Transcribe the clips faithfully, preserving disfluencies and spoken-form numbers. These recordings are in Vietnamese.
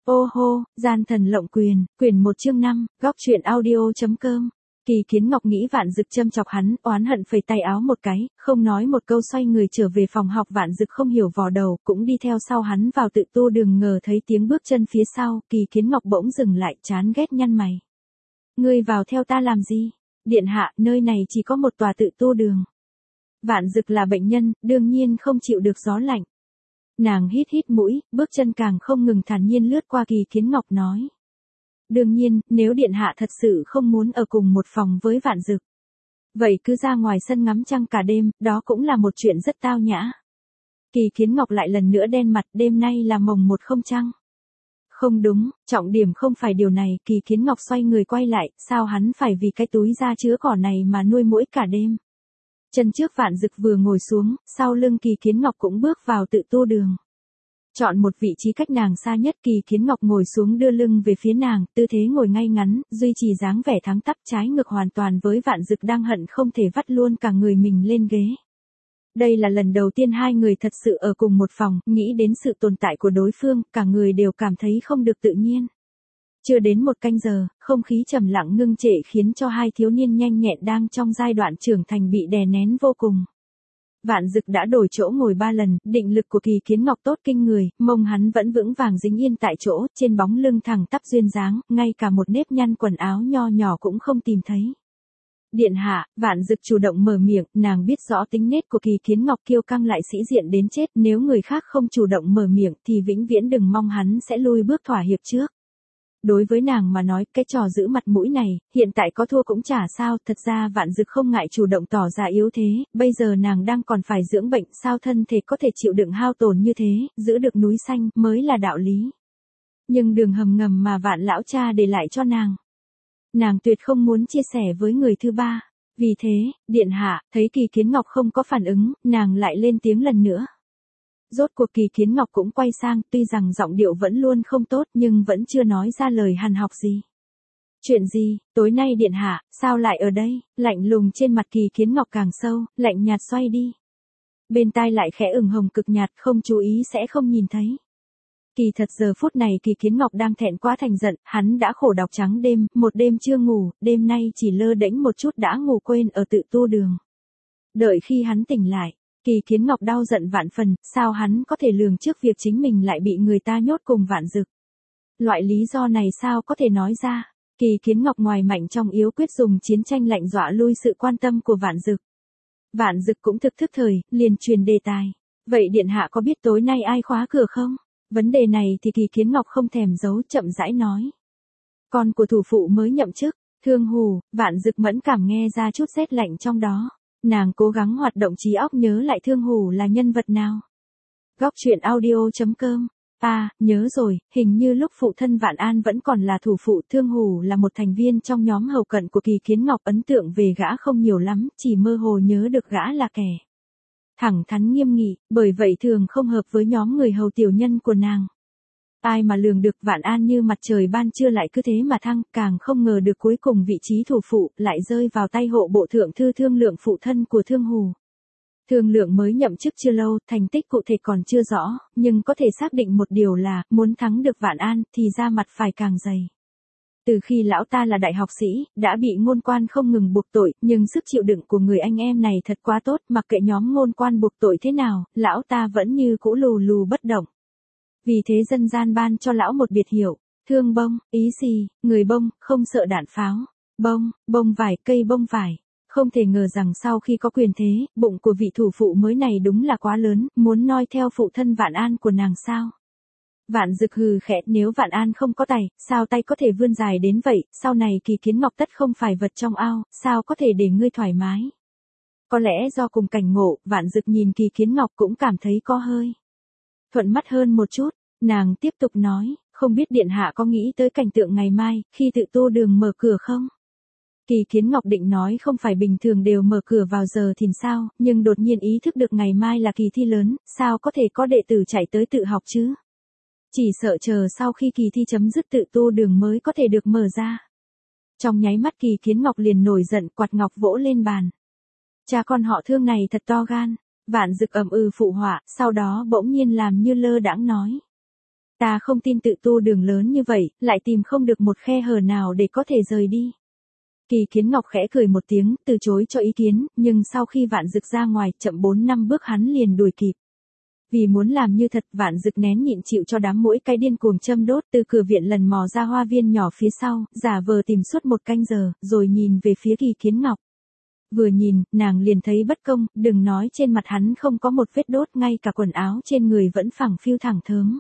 Ô hô, gian thần lộng quyền, quyển một chương năm, góc truyện audio.com. Kỳ Kiến Ngọc nghĩ Vạn Dực châm chọc hắn, oán hận phẩy tay áo một cái, không nói một câu xoay người trở về phòng học. Vạn Dực không hiểu vò đầu, cũng đi theo sau hắn vào tự tu đường. Ngờ thấy tiếng bước chân phía sau, Kỳ Kiến Ngọc bỗng dừng lại, chán ghét nhăn mày. Ngươi vào theo ta làm gì? Điện hạ, nơi này chỉ có một tòa tự tu đường. Vạn Dực là bệnh nhân, đương nhiên không chịu được gió lạnh. Nàng hít hít mũi, bước chân càng không ngừng thản nhiên lướt qua. Kỳ Kiến Ngọc nói. Đương nhiên, nếu điện hạ thật sự không muốn ở cùng một phòng với Vạn Dực, vậy cứ ra ngoài sân ngắm trăng cả đêm, đó cũng là một chuyện rất tao nhã. Kỳ Kiến Ngọc lại lần nữa đen mặt, đêm nay là mồng một không trăng. Không đúng, trọng điểm không phải điều này. Kỳ Kiến Ngọc xoay người quay lại, sao hắn phải vì cái túi da chứa cỏ này mà nuôi muỗi cả đêm. Chân trước Vạn Dực vừa ngồi xuống, sau lưng Kỳ Kiến Ngọc cũng bước vào tự tu đường. Chọn một vị trí cách nàng xa nhất. Kỳ Kiến Ngọc ngồi xuống đưa lưng về phía nàng, tư thế ngồi ngay ngắn, duy trì dáng vẻ thẳng tắp, trái ngược hoàn toàn với Vạn Dực đang hận không thể vắt luôn cả người mình lên ghế. Đây là lần đầu tiên hai người thật sự ở cùng một phòng, nghĩ đến sự tồn tại của đối phương, cả người đều cảm thấy không được tự nhiên. Chưa đến một canh giờ, không khí trầm lặng ngưng trệ khiến cho hai thiếu niên nhanh nhẹn đang trong giai đoạn trưởng thành bị đè nén vô cùng. Vạn Dực đã đổi chỗ ngồi ba lần, định lực của Kỳ Kiến Ngọc tốt kinh người, mông hắn vẫn vững vàng dính yên tại chỗ, trên bóng lưng thẳng tắp duyên dáng, ngay cả một nếp nhăn quần áo nho nhỏ cũng không tìm thấy. Điện hạ, Vạn Dực chủ động mở miệng, nàng biết rõ tính nết của Kỳ Kiến Ngọc kiêu căng lại sĩ diện đến chết, nếu người khác không chủ động mở miệng thì vĩnh viễn đừng mong hắn sẽ lui bước thỏa hiệp trước. Đối với nàng mà nói, cái trò giữ mặt mũi này, hiện tại có thua cũng chả sao. Thật ra Vạn Dực không ngại chủ động tỏ ra yếu thế, bây giờ nàng đang còn phải dưỡng bệnh, sao thân thể có thể chịu đựng hao tổn như thế, giữ được núi xanh mới là đạo lý. Nhưng đường hầm ngầm mà Vạn lão cha để lại cho nàng, nàng tuyệt không muốn chia sẻ với người thứ ba. Vì thế, điện hạ, thấy Kỳ Kiến Ngọc không có phản ứng, nàng lại lên tiếng lần nữa. Rốt cuộc Kỳ Kiến Ngọc cũng quay sang, tuy rằng giọng điệu vẫn luôn không tốt nhưng vẫn chưa nói ra lời hằn học gì. Chuyện gì, tối nay điện hạ, sao lại ở đây? Lạnh lùng trên mặt Kỳ Kiến Ngọc càng sâu, lạnh nhạt xoay đi. Bên tai lại khẽ ửng hồng cực nhạt, không chú ý sẽ không nhìn thấy. Kỳ thật giờ phút này Kỳ Kiến Ngọc đang thẹn quá thành giận, hắn đã khổ đọc trắng đêm, một đêm chưa ngủ, đêm nay chỉ lơ đễnh một chút đã ngủ quên ở tự tu đường. Đợi khi hắn tỉnh lại, Kỳ Kiến Ngọc đau giận vạn phần, sao hắn có thể lường trước việc chính mình lại bị người ta nhốt cùng Vạn Dực. Loại lý do này sao có thể nói ra. Kỳ Kiến Ngọc ngoài mạnh trong yếu quyết dùng chiến tranh lạnh dọa lui sự quan tâm của Vạn Dực. Vạn Dực cũng thực thức thời, liền truyền đề tài. Vậy điện hạ có biết tối nay ai khóa cửa không? Vấn đề này thì Kỳ Kiến Ngọc không thèm giấu, chậm rãi nói. Con của thủ phụ mới nhậm chức, Thương Hù. Vạn Dực mẫn cảm nghe ra chút rét lạnh trong đó. Nàng cố gắng hoạt động trí óc nhớ lại Thương Hù là nhân vật nào. Góc truyện audio.com. À, nhớ rồi, hình như lúc phụ thân Vạn An vẫn còn là thủ phụ, Thương Hù là một thành viên trong nhóm hầu cận của Kỳ Kiến Ngọc. Ấn tượng về gã không nhiều lắm, chỉ mơ hồ nhớ được gã là kẻ thẳng thắn nghiêm nghị, bởi vậy thường không hợp với nhóm người hầu tiểu nhân của nàng. Ai mà lường được Vạn An như mặt trời ban trưa lại cứ thế mà thăng, càng không ngờ được cuối cùng vị trí thủ phụ lại rơi vào tay hộ bộ thượng thư Thương Lượng, phụ thân của Thương Hù. Thương Lượng mới nhậm chức chưa lâu, thành tích cụ thể còn chưa rõ, nhưng có thể xác định một điều là, muốn thắng được Vạn An thì da mặt phải càng dày. Từ khi lão ta là đại học sĩ, đã bị ngôn quan không ngừng buộc tội, nhưng sức chịu đựng của người anh em này thật quá tốt, mặc kệ nhóm ngôn quan buộc tội thế nào, lão ta vẫn như cũ lù lù bất động. Vì thế dân gian ban cho lão một biệt hiệu, Thương Bông, ý gì, người bông, không sợ đạn pháo. Bông, bông vải, cây bông vải. Không thể ngờ rằng sau khi có quyền thế, bụng của vị thủ phụ mới này đúng là quá lớn, muốn noi theo phụ thân Vạn An của nàng sao. Vạn Dực hừ khẽ, nếu Vạn An không có tay, sao tay có thể vươn dài đến vậy, sau này Kỳ Kiến Ngọc tất không phải vật trong ao, sao có thể để ngươi thoải mái. Có lẽ do cùng cảnh ngộ, Vạn Dực nhìn Kỳ Kiến Ngọc cũng cảm thấy có hơi thuận mắt hơn một chút. Nàng tiếp tục nói, không biết điện hạ có nghĩ tới cảnh tượng ngày mai, khi tự tu đường mở cửa không? Kỳ Kiến Ngọc định nói không phải bình thường đều mở cửa vào giờ thìn sao, nhưng đột nhiên ý thức được ngày mai là kỳ thi lớn, sao có thể có đệ tử chạy tới tự học chứ? Chỉ sợ chờ sau khi kỳ thi chấm dứt tự tu đường mới có thể được mở ra. Trong nháy mắt Kỳ Kiến Ngọc liền nổi giận, quạt ngọc vỗ lên bàn. Cha con họ Thương này thật to gan. Vạn Dực ầm ừ phụ họa, sau đó bỗng nhiên làm như lơ đãng nói. Ta không tin tự tu đường lớn như vậy, lại tìm không được một khe hở nào để có thể rời đi. Kỳ Kiến Ngọc khẽ cười một tiếng, từ chối cho ý kiến, nhưng sau khi Vạn Dực ra ngoài, chậm bốn năm bước hắn liền đuổi kịp. Vì muốn làm như thật, Vạn Dực nén nhịn chịu cho đám muỗi cái điên cuồng châm đốt, từ cửa viện lần mò ra hoa viên nhỏ phía sau, giả vờ tìm suốt một canh giờ, rồi nhìn về phía Kỳ Kiến Ngọc. Vừa nhìn, nàng liền thấy bất công, đừng nói trên mặt hắn không có một vết đốt, ngay cả quần áo trên người vẫn phẳng phiu thẳng thớm.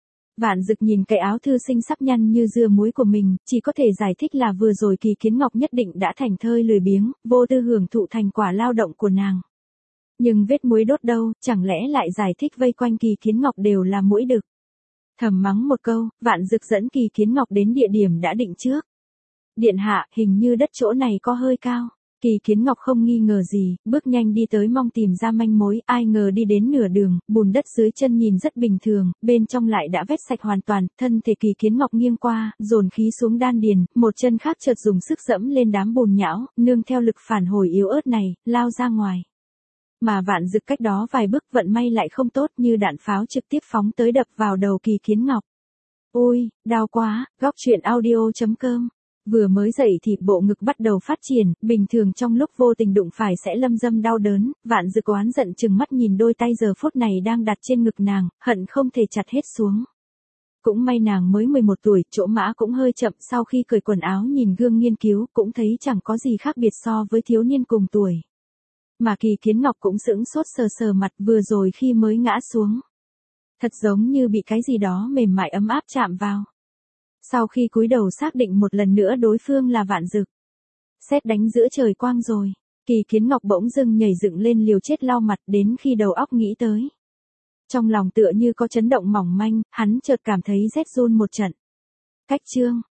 Vạn Dực nhìn cái áo thư sinh sắc nhăn như dưa muối của mình, chỉ có thể giải thích là vừa rồi Kỳ Kiến Ngọc nhất định đã thành thơi lười biếng, vô tư hưởng thụ thành quả lao động của nàng. Nhưng vết muối đốt đâu, chẳng lẽ lại giải thích vây quanh Kỳ Kiến Ngọc đều là muỗi đực. Thầm mắng một câu, Vạn Dực dẫn Kỳ Kiến Ngọc đến địa điểm đã định trước. Điện hạ, hình như đất chỗ này có hơi cao. Kỳ Kiến Ngọc không nghi ngờ gì, bước nhanh đi tới mong tìm ra manh mối, ai ngờ đi đến nửa đường, bùn đất dưới chân nhìn rất bình thường, bên trong lại đã vét sạch hoàn toàn, thân thể Kỳ Kiến Ngọc nghiêng qua, dồn khí xuống đan điền, một chân khác chợt dùng sức dẫm lên đám bùn nhão, nương theo lực phản hồi yếu ớt này, lao ra ngoài. Mà Vạn Dực cách đó vài bước vận may lại không tốt, như đạn pháo trực tiếp phóng tới đập vào đầu Kỳ Kiến Ngọc. Ôi, đau quá, góc truyện audio chấm com. Vừa mới dậy thì bộ ngực bắt đầu phát triển, bình thường trong lúc vô tình đụng phải sẽ lâm dâm đau đớn, Vạn Dực oán giận chừng mắt nhìn đôi tay giờ phút này đang đặt trên ngực nàng, hận không thể chặt hết xuống. Cũng may nàng mới mười một tuổi, chỗ mã cũng hơi chậm, sau khi cởi quần áo nhìn gương nghiên cứu, cũng thấy chẳng có gì khác biệt so với thiếu niên cùng tuổi. Mà Kỳ Kiến Ngọc cũng sững sốt sờ sờ mặt vừa rồi khi mới ngã xuống. Thật giống như bị cái gì đó mềm mại ấm áp chạm vào. Sau khi cúi đầu xác định một lần nữa đối phương là Vạn Dực. Sét đánh giữa trời quang rồi. Kỳ Kiến Ngọc bỗng dưng nhảy dựng lên liều chết lau mặt đến khi đầu óc nghĩ tới. Trong lòng tựa như có chấn động mỏng manh, hắn chợt cảm thấy rét run một trận. Cách chương.